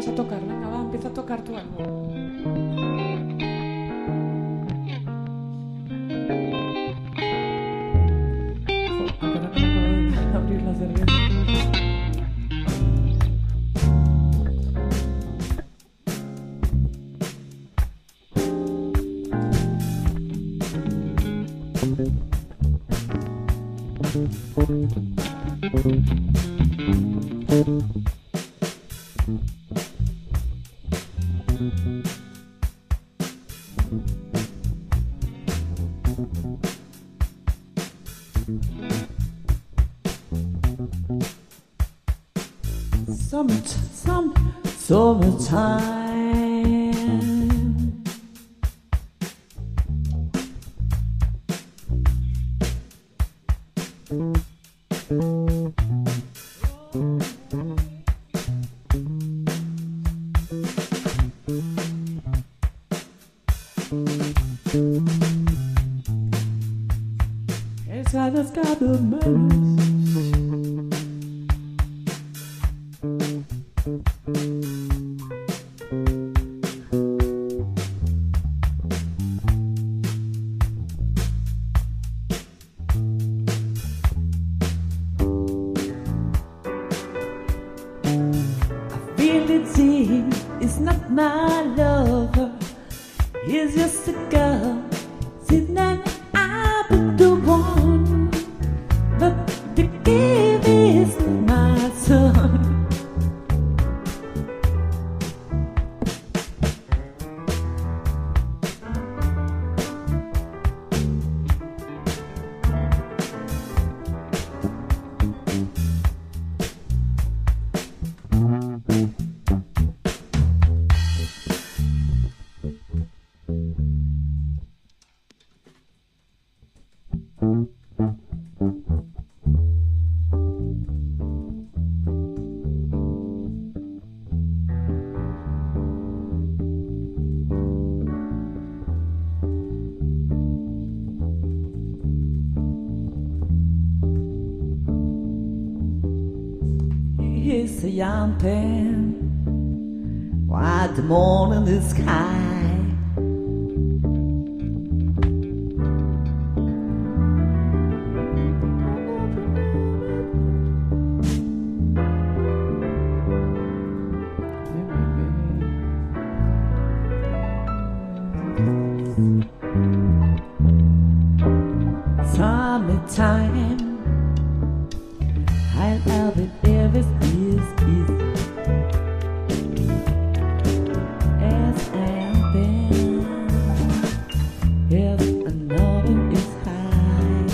vas a tocar? Venga, va, empieza a tocar tú algo. Abrir la cerveza. Summertime. Esa das cada menos. It's not my lover, he's just a girl sitting and I put the one, but the gift is my son. He's a young pen, white the moon in the sky. Summertime, I love it if it's easy as I've been. Yes, I know it is high.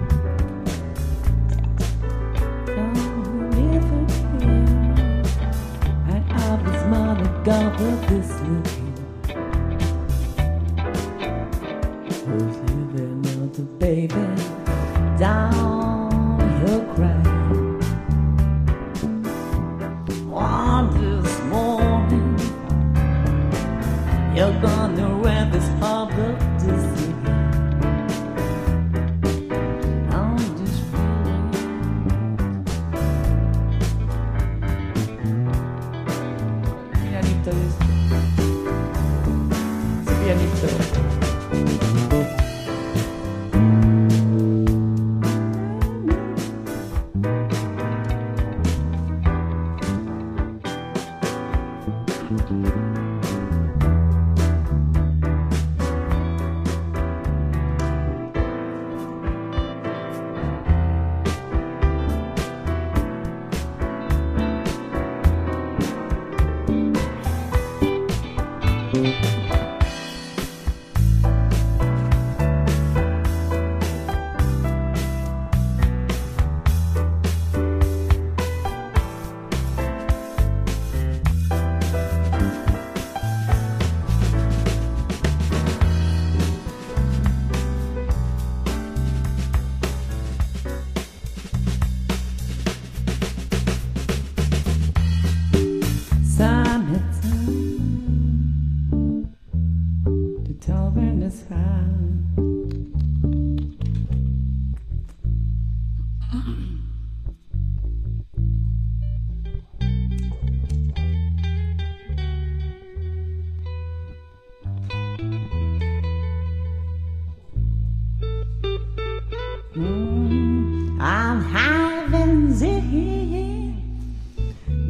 Don't live here. I always wanna go for this looking. Who's living on the baby down her cry? This morning you're gonna wear this all of this evening. I'm just feeling Miranito,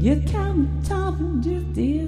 You can't talk and just this.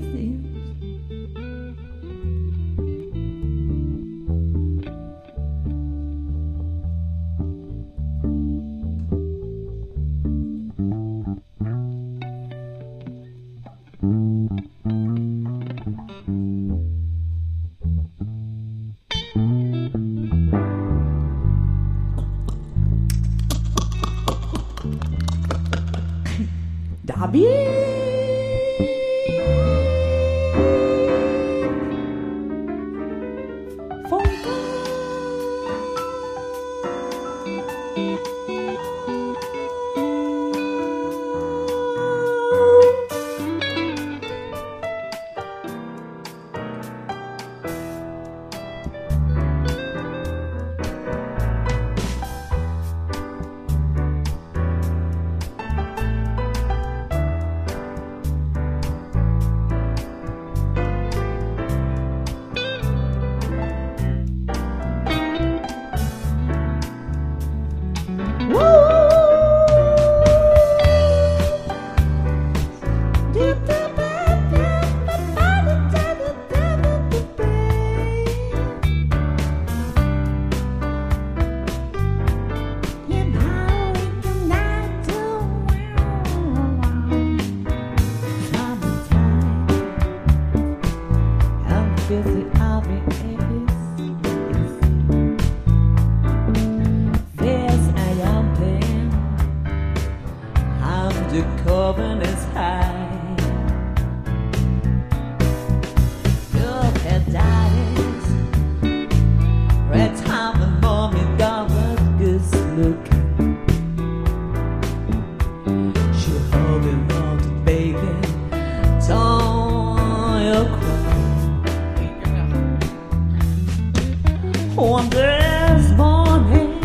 One this morning,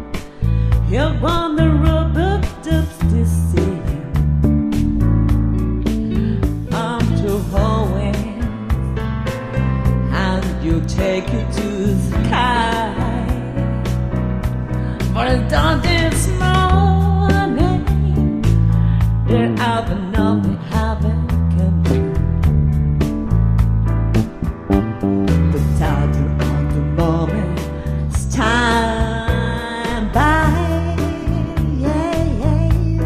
you're on the rubber dubs to see. I'm to always, and you take it to the sky. But it's done this morning, there I've nothing haven't come true. The title of the moment, stand by, yeah, yeah.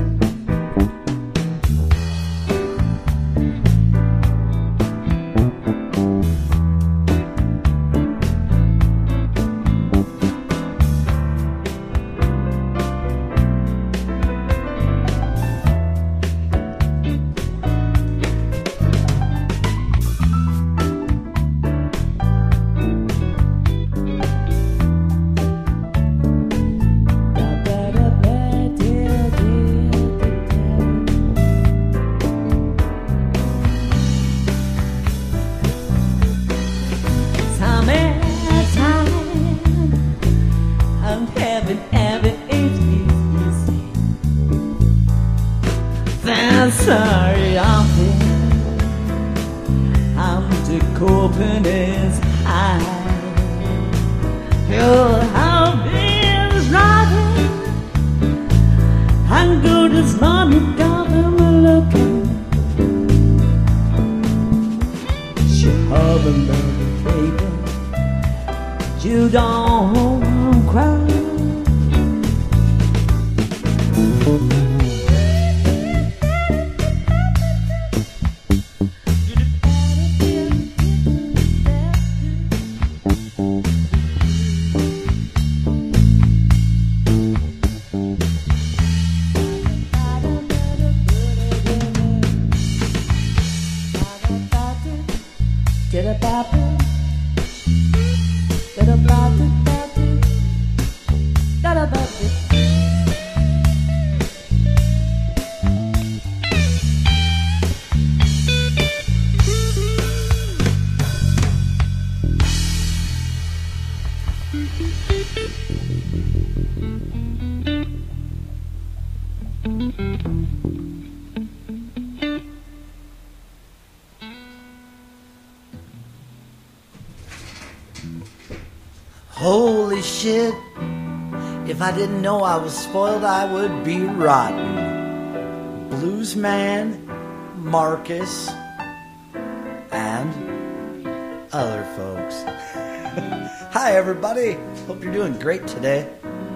Sorry, I'm the coping is high. Your heart is riding, and good as money, government looking. She haven't learned, baby. You don't cry. Holy shit, if I didn't know I was spoiled, I would be rotten. Blues man, Marcus, and other folks. Hi, everybody. Hope you're doing great today.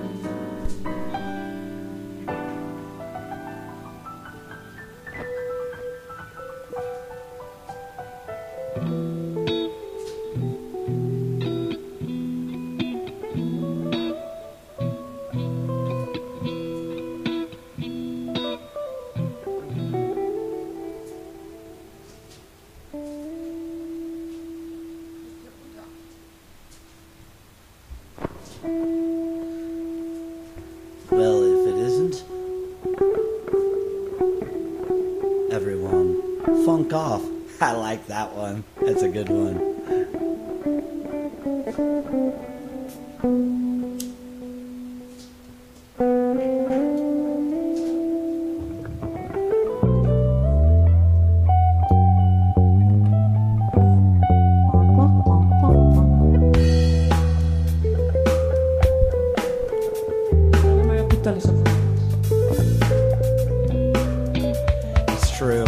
Well, if it isn't, everyone, funk off. I like that one. That's a good one. It's true.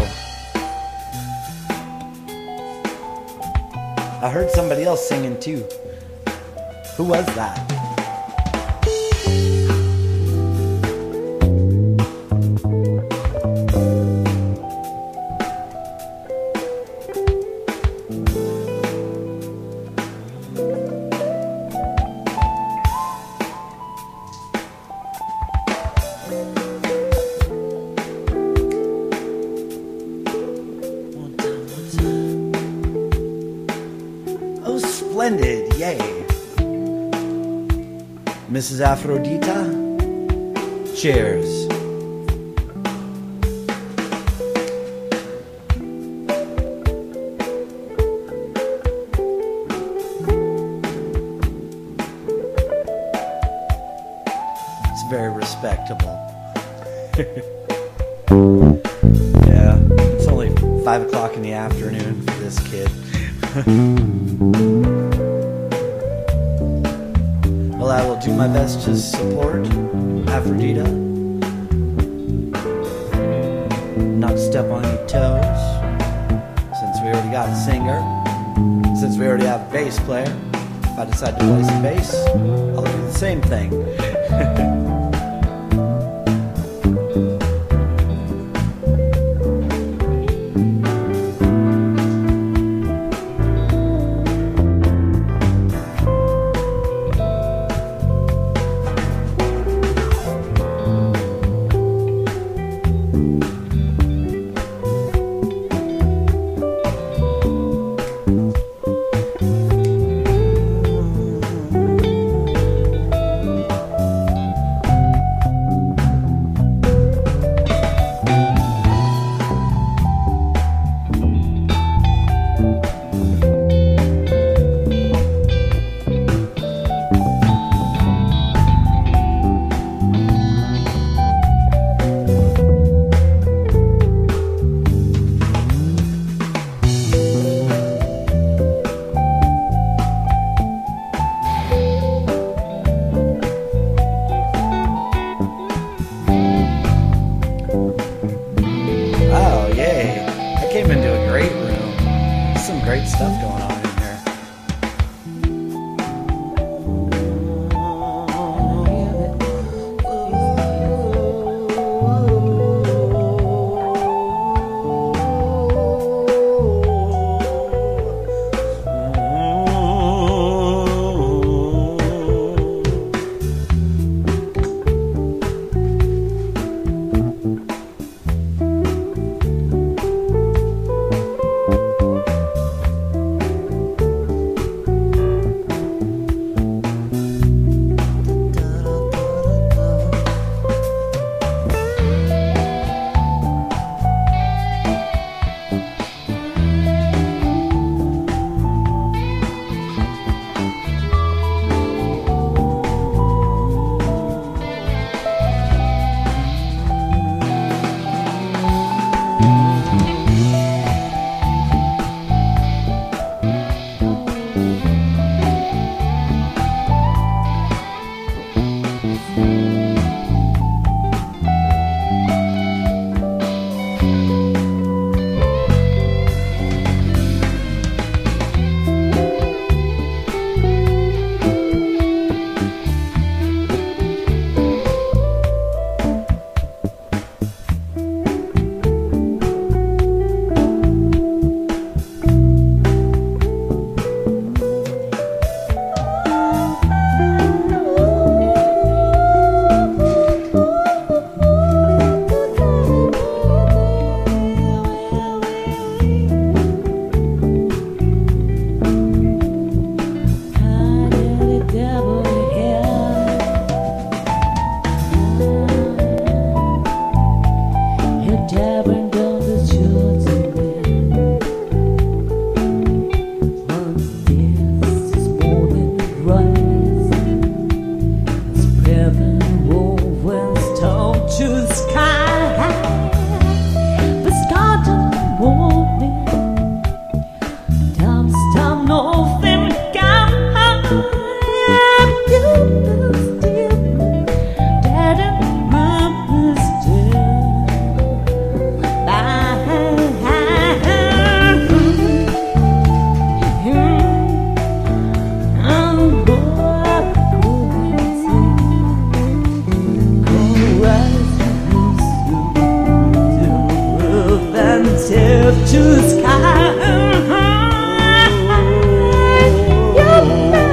I heard somebody else singing too. Who was that? Oh, splendid, yay. Mrs. Aphrodita, cheers. It's very respectable. Yeah, it's only 5 o'clock in the afternoon for this kid. Well, I will do my best to support Aphrodita. Not step on any toes. Since we already got a singer. Since we already have a bass player. If I decide to play some bass, I'll do the same thing. Great stuff going on in here. to the sky. Your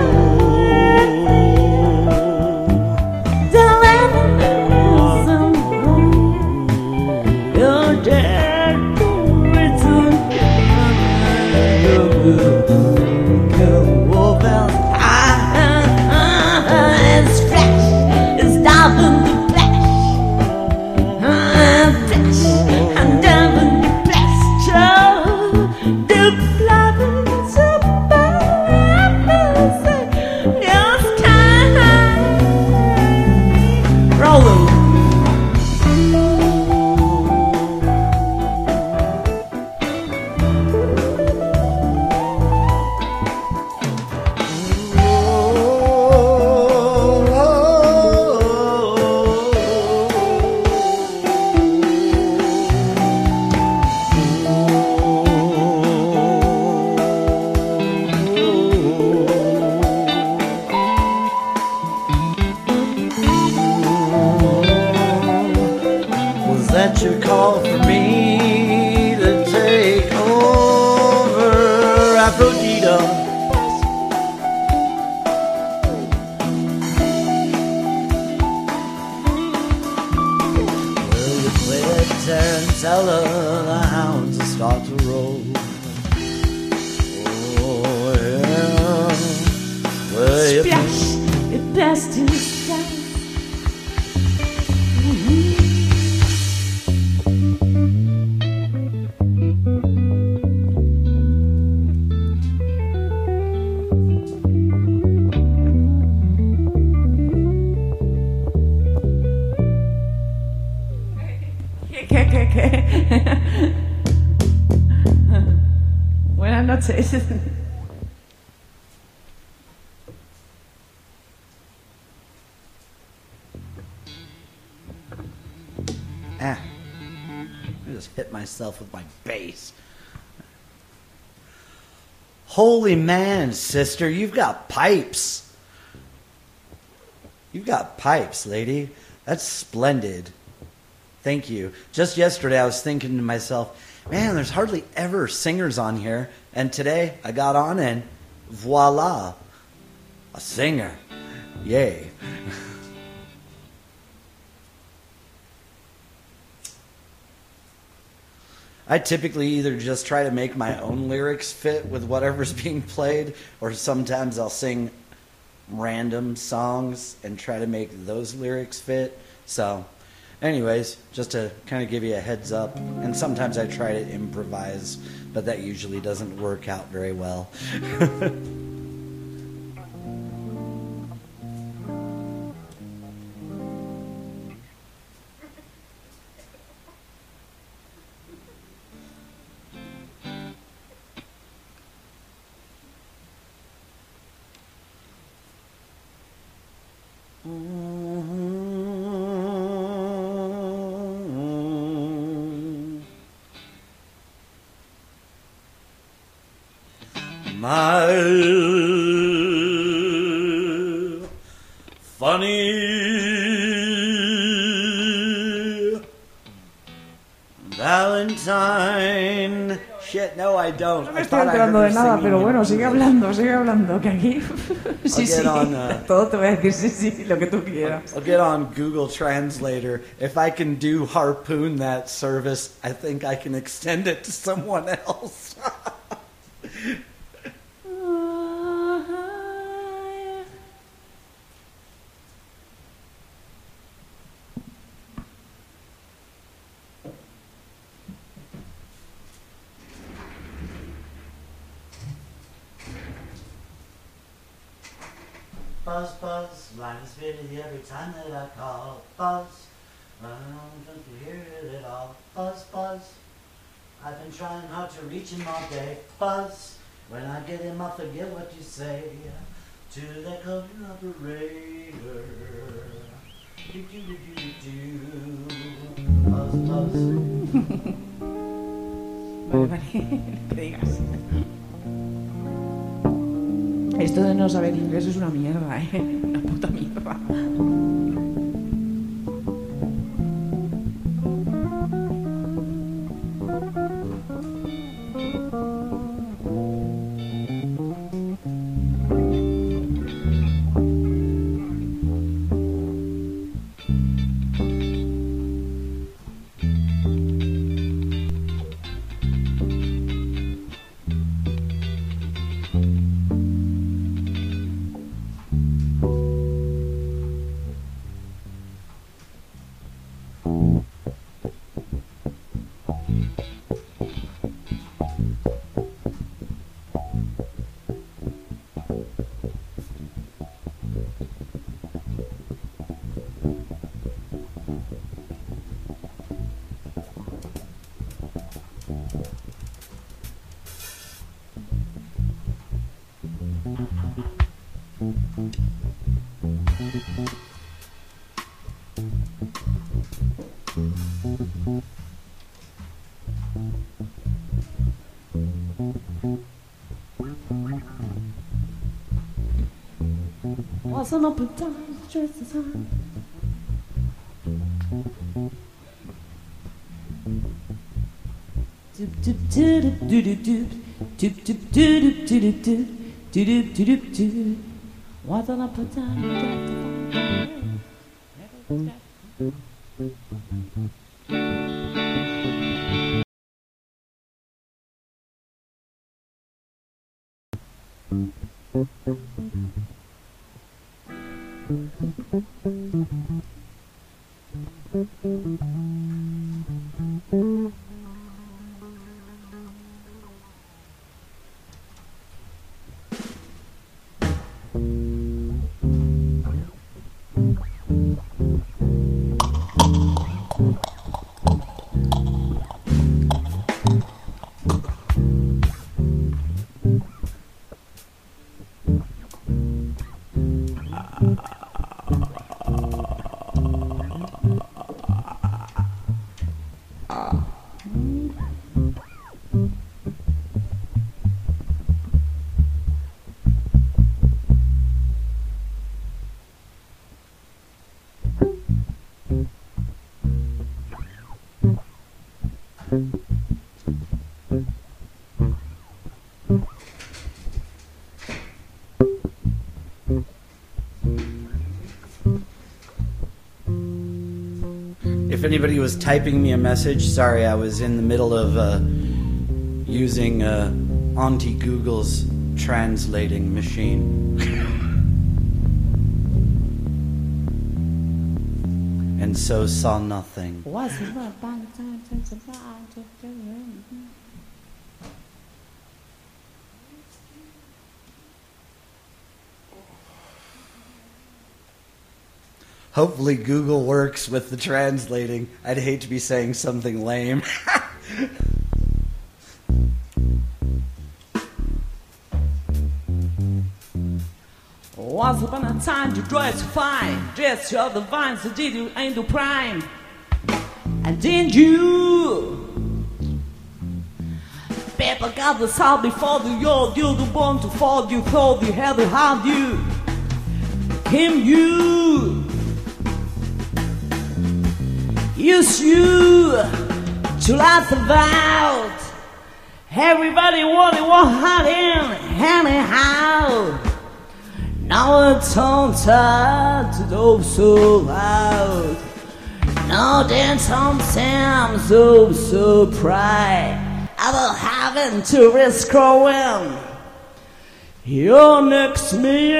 Your call for me to take over, Aphrodite. Will you play that tarantella? The hounds will start to roll. Oh yeah. Will you splash it best in the sky. ¿Qué? Buenas noches. I just hit myself with my bass. Holy man, sister, you've got pipes. You've got pipes, lady. That's splendid. Thank you. Just yesterday I was thinking to myself, man, there's hardly ever singers on here. And today I got on and voila, a singer. Yay. I typically either just try to make my own lyrics fit with whatever's being played, or sometimes I'll sing random songs and try to make those lyrics fit. So, anyways, just to kind of give you a heads up, and sometimes I try to improvise, but that usually doesn't work out very well. My funny Valentine. Shit, no, I don't. No me estoy enterando de nada, pero bueno, sigue hablando, que aquí... sí, todo te voy a decir sí, lo que tú quieras. I'll get on Google Translator. If I can do harpoon that service, I think I can extend it to someone else. Buzz, buzz, line is busy every time that I call. Buzz, don't you hear it at all? Buzz, buzz, I've been trying hard to reach him all day. Buzz, when I get him, I'll forget what you say. To the coding operator. Do, do, do, do, do. Buzz, buzz. Vale, que digas. Esto de no saber inglés es una mierda, una puta mierda. Wasn't up in time, just the time. Doop doop doop doop doop doop doop doop doop doop doop doop doop doop. Wasn't up in time, just the time. If anybody was typing me a message, sorry, I was in the middle of using Auntie Google's translating machine. And so saw nothing. Hopefully Google works with the translating. I'd hate to be saying something lame. Once upon a time you dressed fine, dressed of the vines that did you ain't the prime. And then you people got the sound before the you're the one to fall, you thought you had to have you. Him you use you to laugh about. Everybody wanted one hand in, anyhow. Now it's on time to go so loud. Now then sometimes so pride about having to risk growing. You're next to me.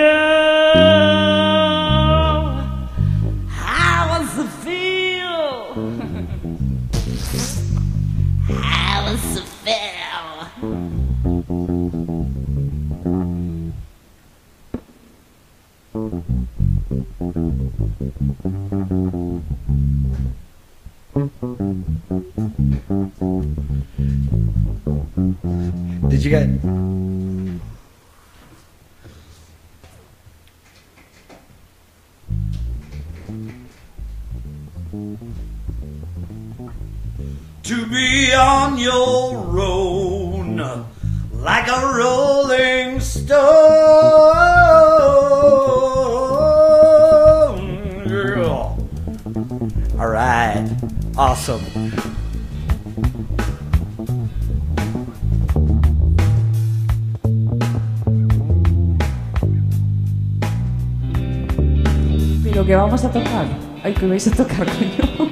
How was it feel? How was it feel? Did you get... To be on your own like a rolling stone, girl. All right, awesome. Pero que vamos a tocar. Ay, que vais a tocar, coño.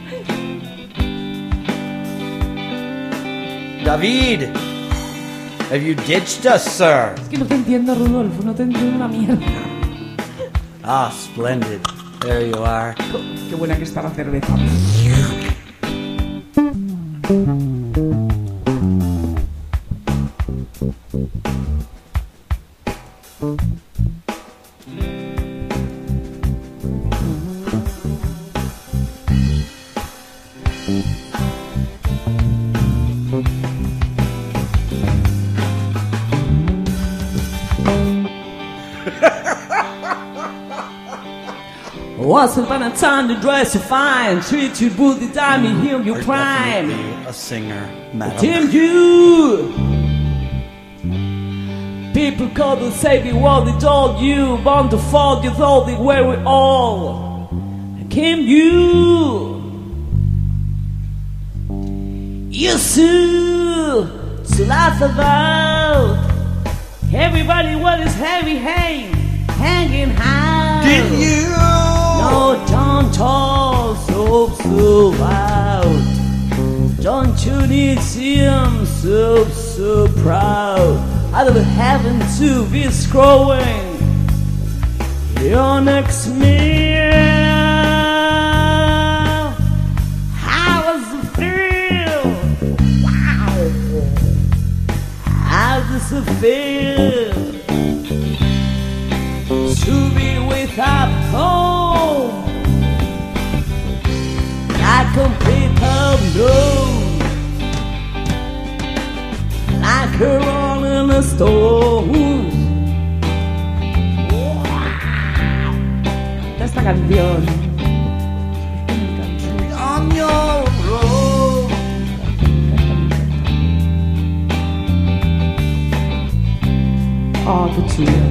David, have you ditched us, sir? Es que no te entiendo, Rudolfo, no te entiendo una mierda. Ah, splendid. There you are. Qué buena que está la cerveza. Once upon a time you dress so fine, treat you booty time, you heal your Are crime. definitely a singer, madam. Tim, you. People call the savior what they told you. Born to fall, you thought they were we all. Kim, you. Used to laugh about everybody what is heavy hanging high. Did you? No, don't talk so loud. Don't you need him so proud? Out of heaven to be scrolling your next meal. How does it feel? Wow. How does it feel to be without home? Like a people know, like a rolling stone. Esta canción On your road. oh, qué chido.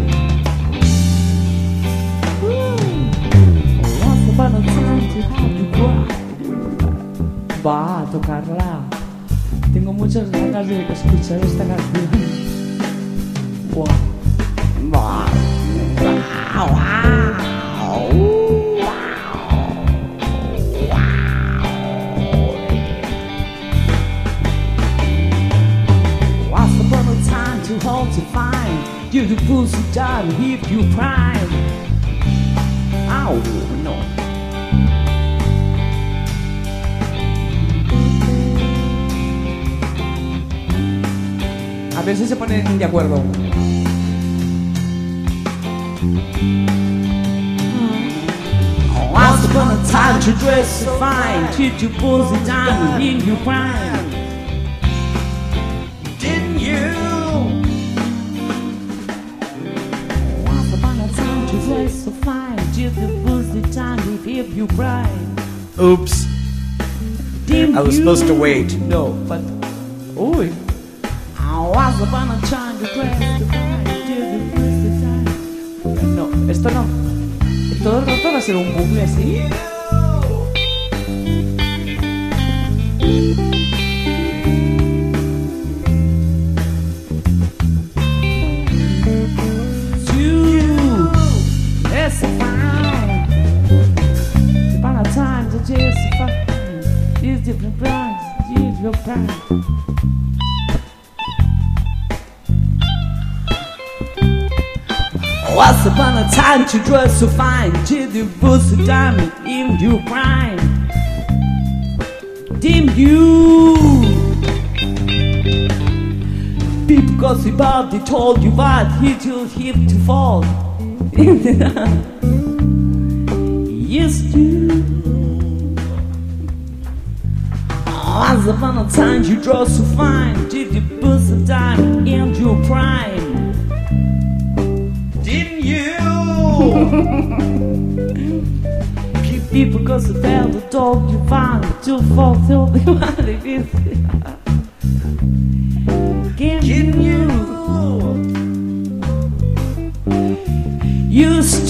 Once upon a time to have you cry. Va a tocarla. Tengo muchas ganas de escuchar esta canción. Wow. Wow. Once upon a time to hold to find you the pussy time if you prime. Ow, no. A ver si se ponen de acuerdo. Once upon a time to dress so fine, treat you pussy down in your prime. Didn't you? Once upon a time to dress so fine, treat you pussy down in your prime. Oops. Didn't I was you? supposed to wait. No, but uy. Once upon a time to dress so fine, treat you pussy down. No, esto no. Todo el rato va a ser un bucle así. Once upon a time to dress so fine, did you pussy diamond in your prime? Didn't you? People gossip about, they told you what hit you hip to fall. Used to. Once upon a time you dress so fine, did you pussy diamond in your prime? Didn't you? People gossip about the dog you found to fulfill the money. Give you used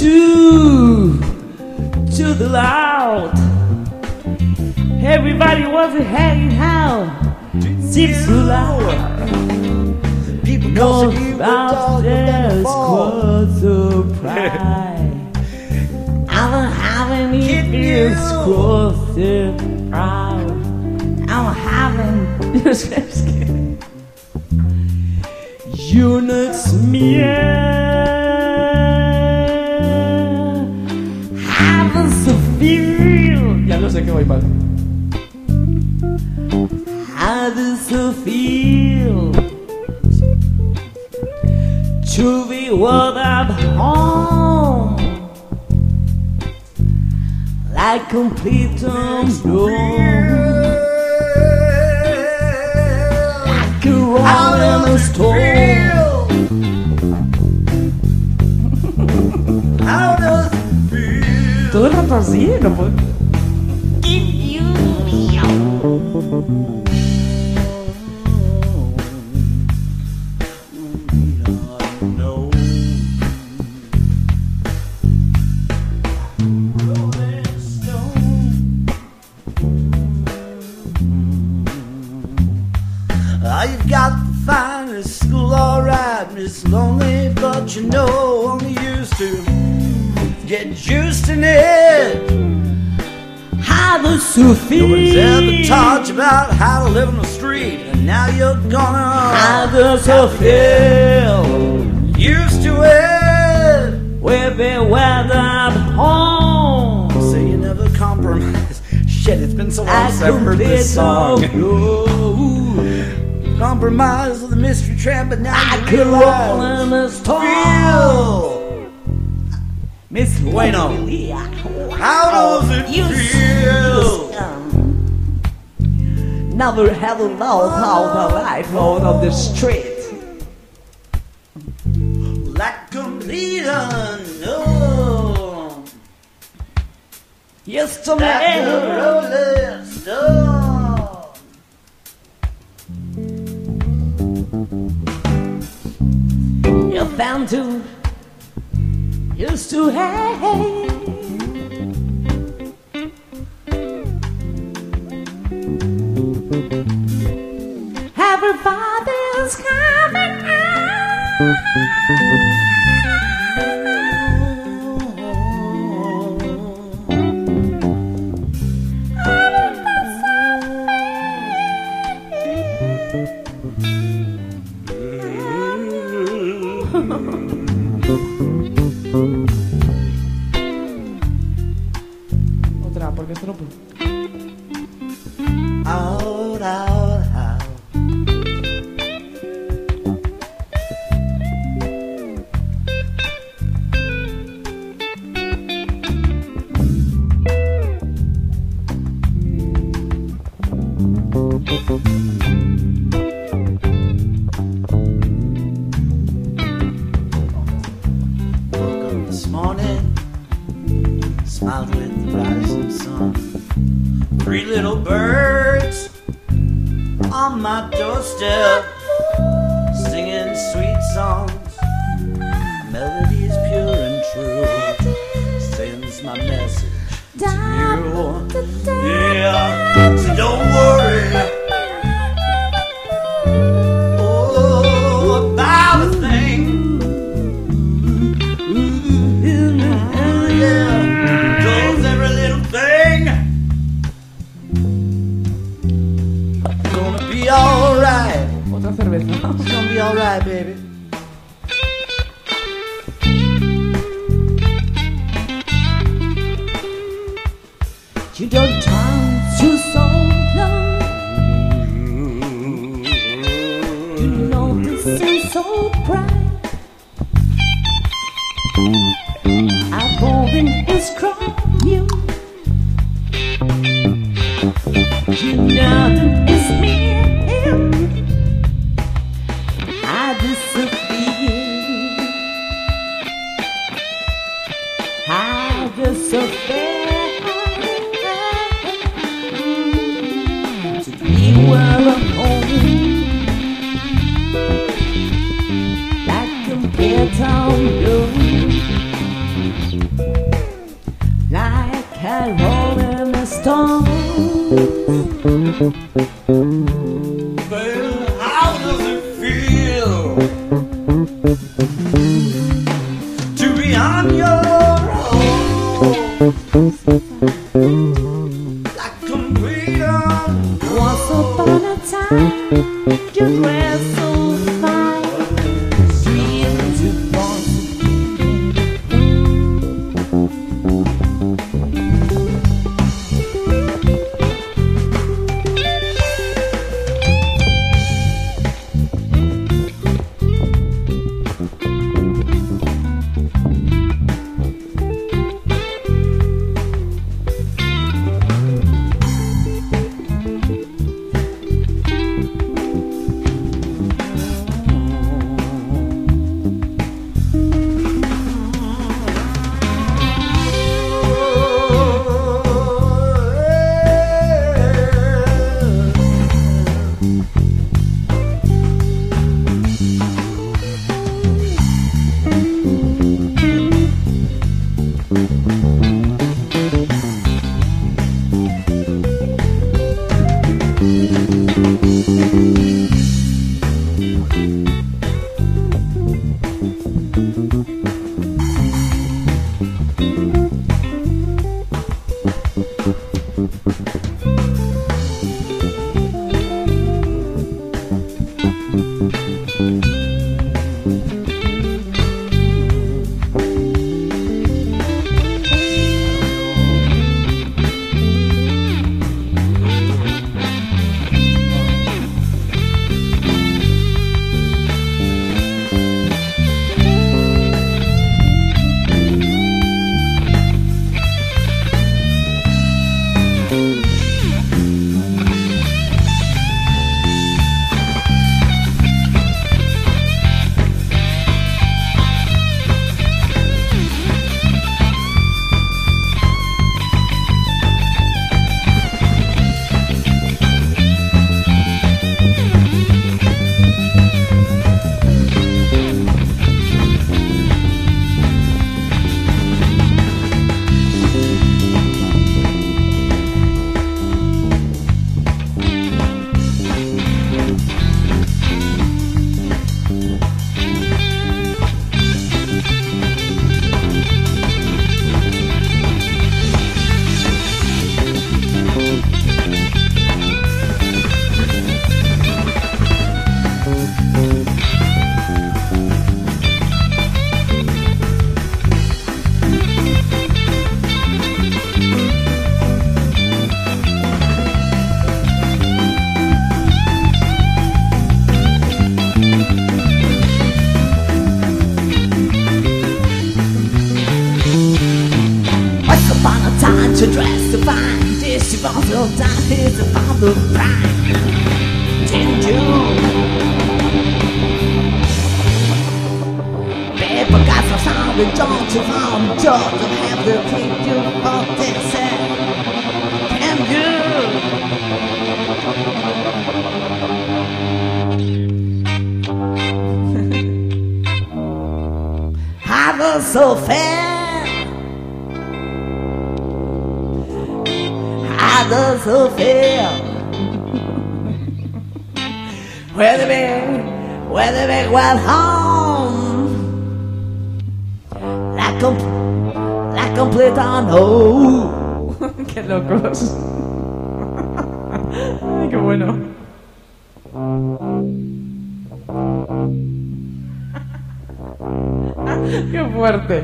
to the loud. Everybody was hanging out. Six too loud. People No gossip downstairs about was surprise. I'm having it is so proud. I'm having you next me. How does it feel? Ya no sé qué voy mal. How does it feel to be without home? Like complete unknown, like a rolling stone. How does it feel? Todo el rato sozinho, pô. You've got the finest school, alright, Miss Lonely, but you know, only used to get juiced in it. How does you feel? Nobody's ever taught you about how to live on the street, and now you're gonna. How does you feel? Used to it. We've been weathered home. So you never compromise. Shit, it's been so long I since I've heard this song. Compromise with a mystery tramp, but now I you could roll realize. in a storm. Feel. Miss Bueno. How does it feel? Never have a love out of life out of the street. Like complete unknown. Yes, to Like a me. rolling stone. You found to used to hate. Everybody's coming Otra, porque esto no puedo. Out, out, out. Woke up this morning, smiled with the rising sun. 3 little birds on my doorstep, singing sweet songs. Melodies pure and true, sends my message to you. Yeah, so don't worry. Oh, about a thing. Yeah, goes every little thing. Gonna be alright. Otra cerveza. It's gonna be alright, baby. You don't turn to so long. You know this is so bright. I'm falling is crying you. You know it's me. I disappear. I disappear. You were home, like a beton blue, like a rolling stone. Well, how does it feel to be on your own? Like complete unknown. Once upon a time, you dressed so fine, dreamed you born To dress to find this you want your time is about the prime in June. People got some sound and don't you found just to have to keep you for this can you? I was so fair. Does so feel where the big went home la completa no. Qué locos. Ay, qué bueno. Qué fuerte.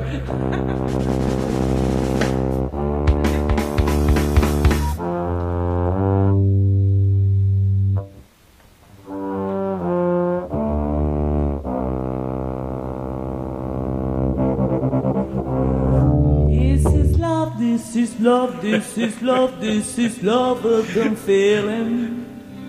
This is love, this is love, this is love that I'm feeling.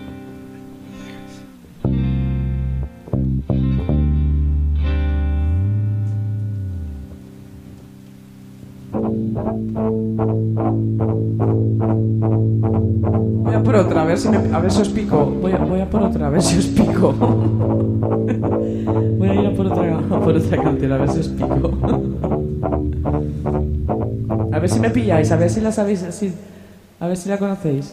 Voy a por otra, a ver si os pico. Voy a por otra, a ver si os pico. Voy a ir a por otra canción, a ver si os pico. A ver si me pilláis, a ver si la sabéis, a ver si la conocéis.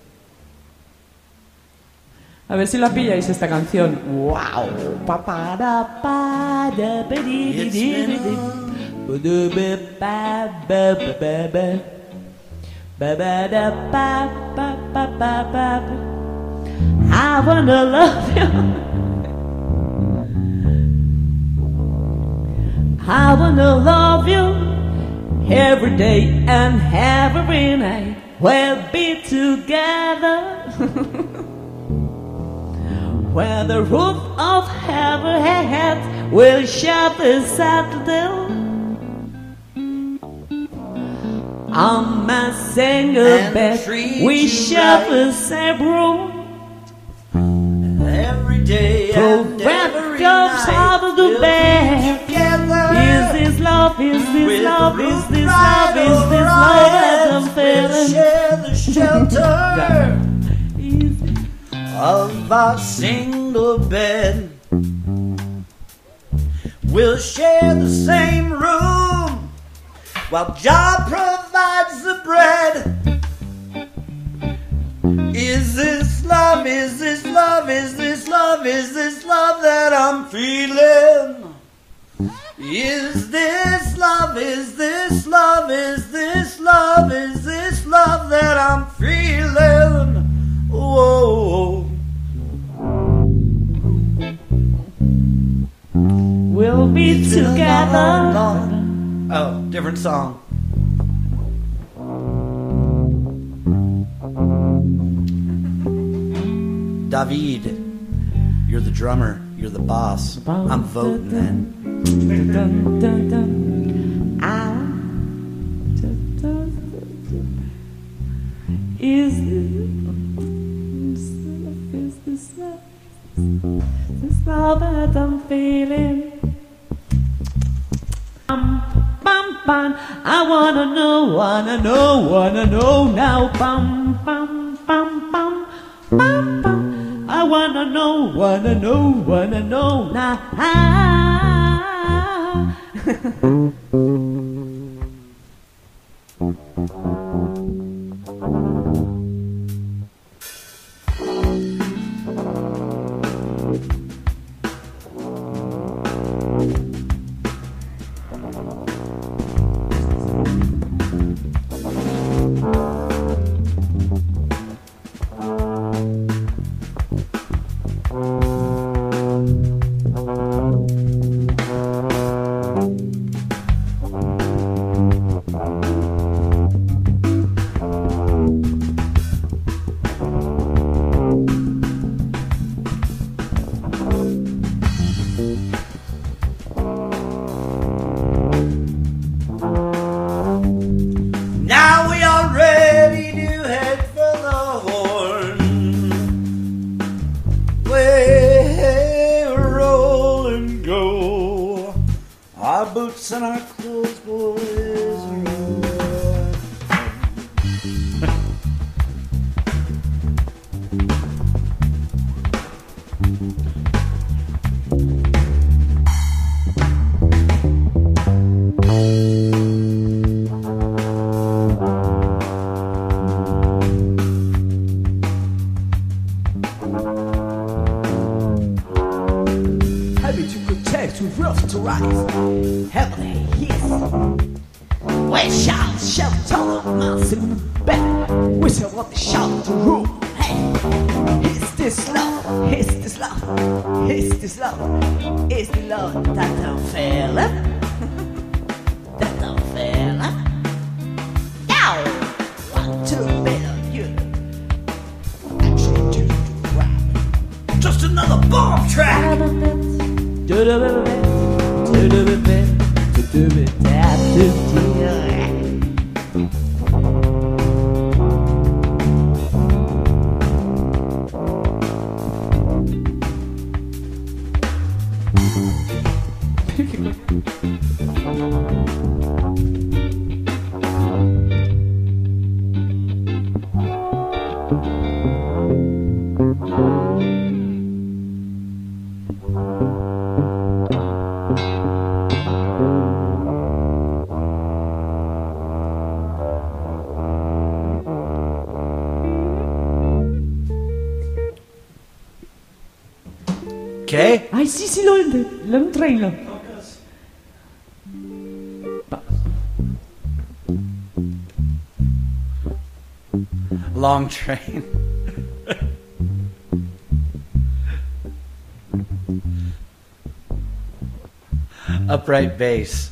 A ver si la pilláis esta canción. ¡Wow! I wanna love you. I wanna love you. Every day and every night we'll be together. Where the roof of our heads will share the Saturday. On my single bed we share the same room. Every day and every night out of the bed. Is this love, is this love, is this love, is this love that I'm feeling? Share the shelter of our single bed. We'll share the same room while Jah provides the bread. Is this love, is this love, is this love, is this love that I'm feeling? Is this love, is this love, is this love, is this love that I'm feeling? Whoa. we'll be It's been a together. long, long- Oh, different song. David, you're the drummer. You're the boss. I'm voting then. Dun, dun, dun. Is this love that I'm feeling? Bum, bum. I wanna know now. Bum, bum, bum, bum, bum, bum. I wanna know now. Now we are ready to head for the horn. We'll roll and go. Our boots and our clothes, boys, are all. Heavy to protect, too rough to rise. Heavily hit. We shall tell the mountain back. We shall want the shout to rule. Hey, is this love? Is this love? Is this love? Is the love that I'm feeling? That I'm feeling? Now, want to be on you. Action to the rap. Just another bomb track. Okay. Ai sì, lo traino. Long train. Upright bass.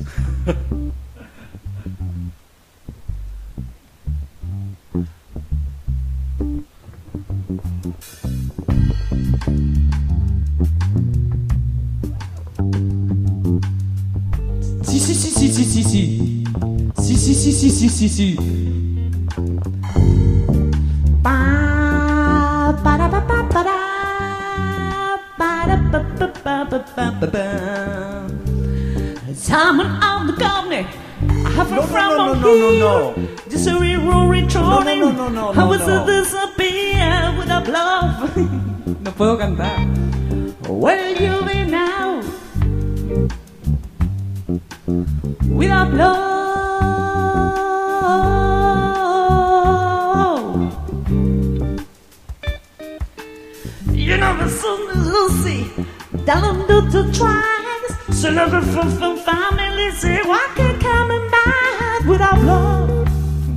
Sì. Someone on the company. I have a friend No. Just a roaring trolley. No. How was it disappear without love? No puedo cantar. Where you be now? Without love. You know the sun is Lucy down the tracks. So looking for family. Say what can coming back without love?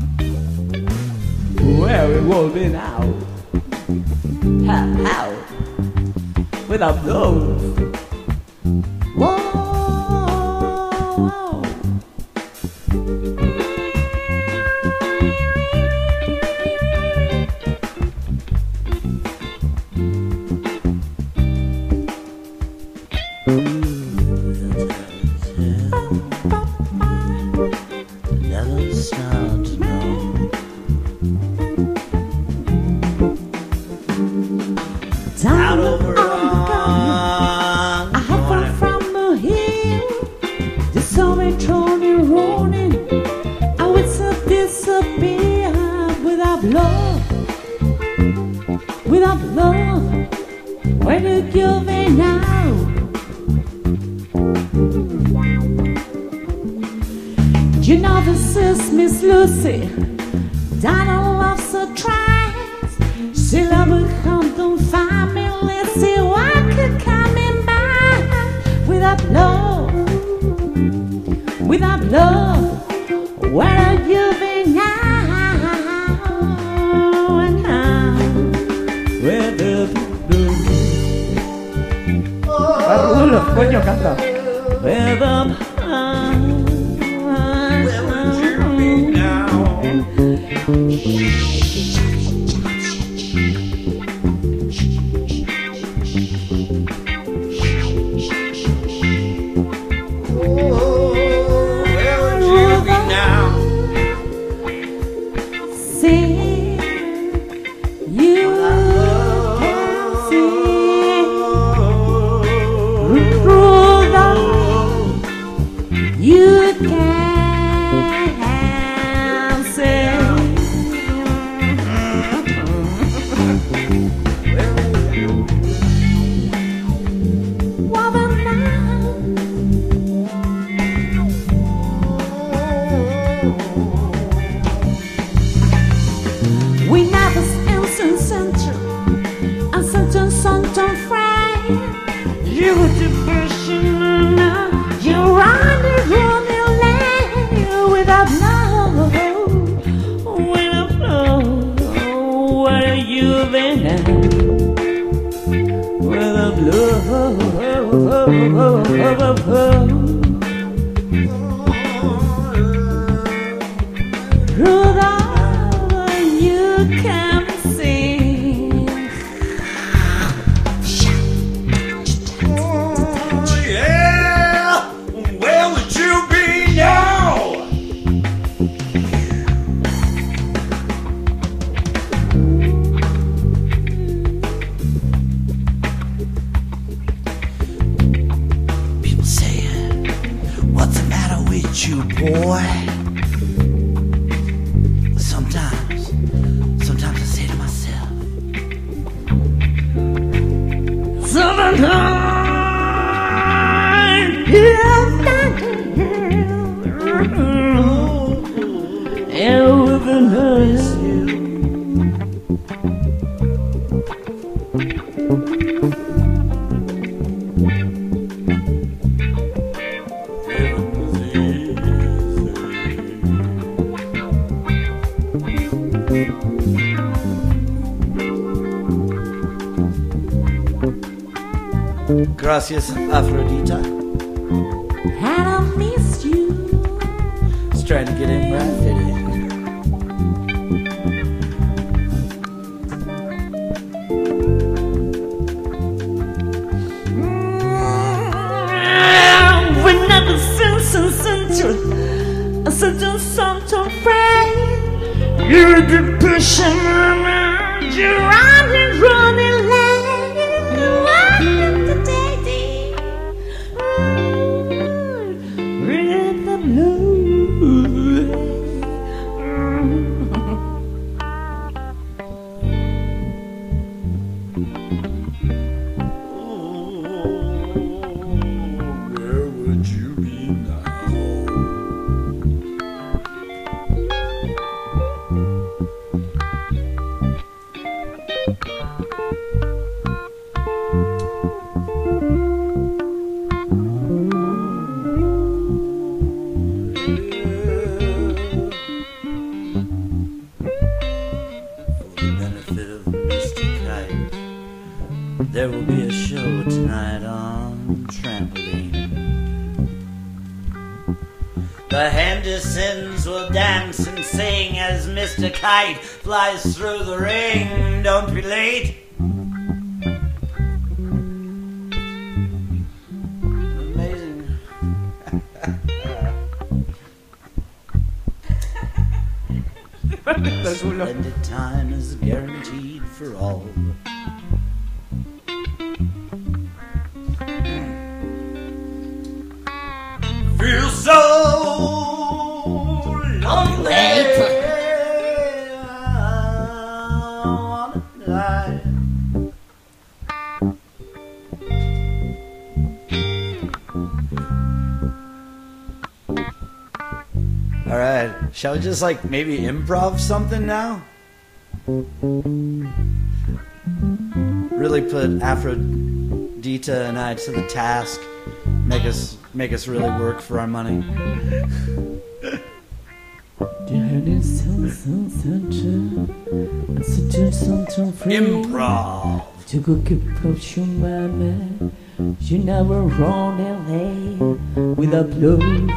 Where we will be now? How? Without love. Whoa. you've been now. You know this is Miss Lucy, Donna loves her tries. She loves her Hampton family, see what could coming by. Without love, where have you been now? And now, where the blue? Rudolf, coño, canta. Where the Gracias, Aphrodita. And I missed you. Just trying to get in right, did he? We're never such a something friend. You're the pushing, you're running late. There will be a show tonight on Trampoline. The Hendersons will dance and sing as Mr. Kite flies through the ring. Don't be late. Amazing. Splendid time is guaranteed for all. Feel so lonely. I wanna die. Shall we just like maybe improv something now? Really put Aphrodita and I to the task. Make us really work for our money. Improv. To go keep up your mama. You never run LA without love.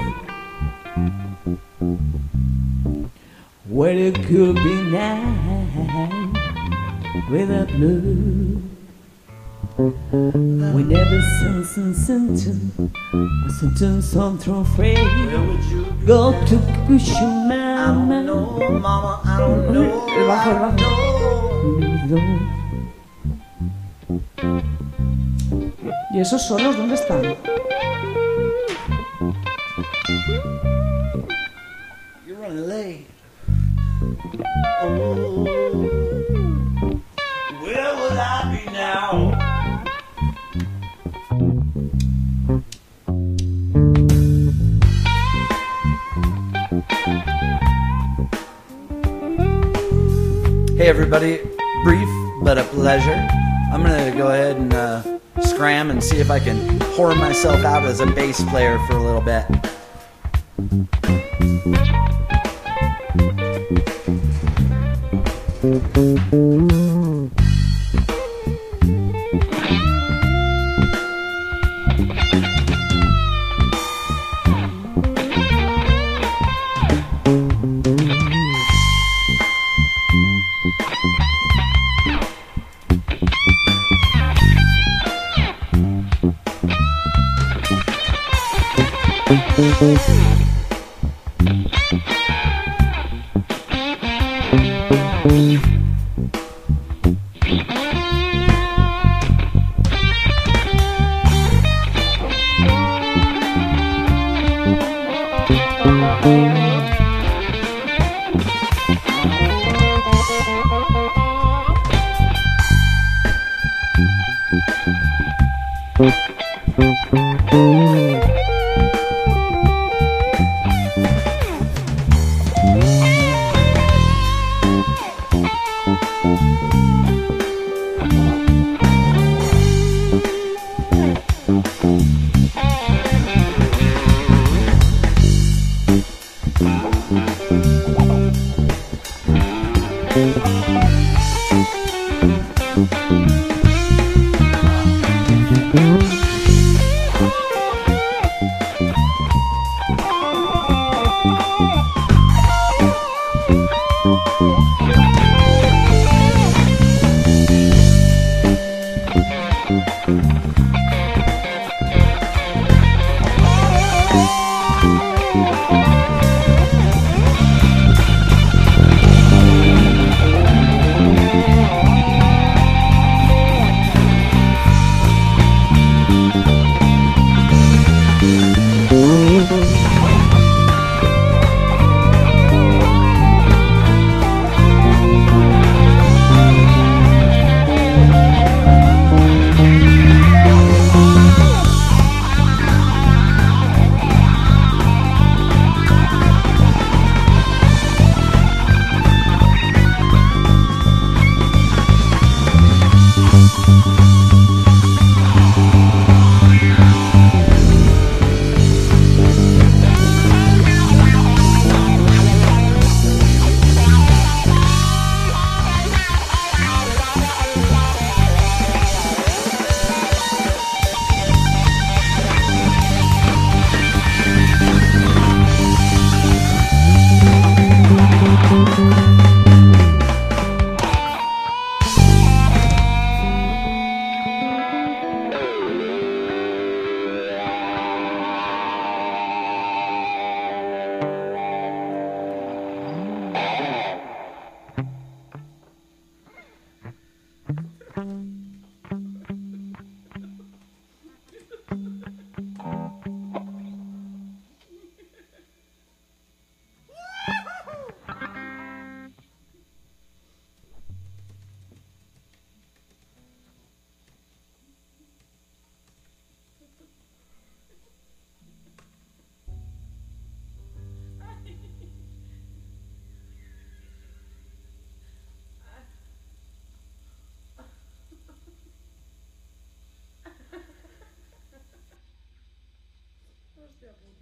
Where it could be nice without love. We never sentence on through free. Go to push your mama. I don't know, mama, I don't know. ¿Y esos solos dónde están? You're running late. Oh, where will I be now? Hey everybody, brief but a pleasure. I'm gonna go ahead and scram and see if I can whore myself out as a bass player for a little bit. 血不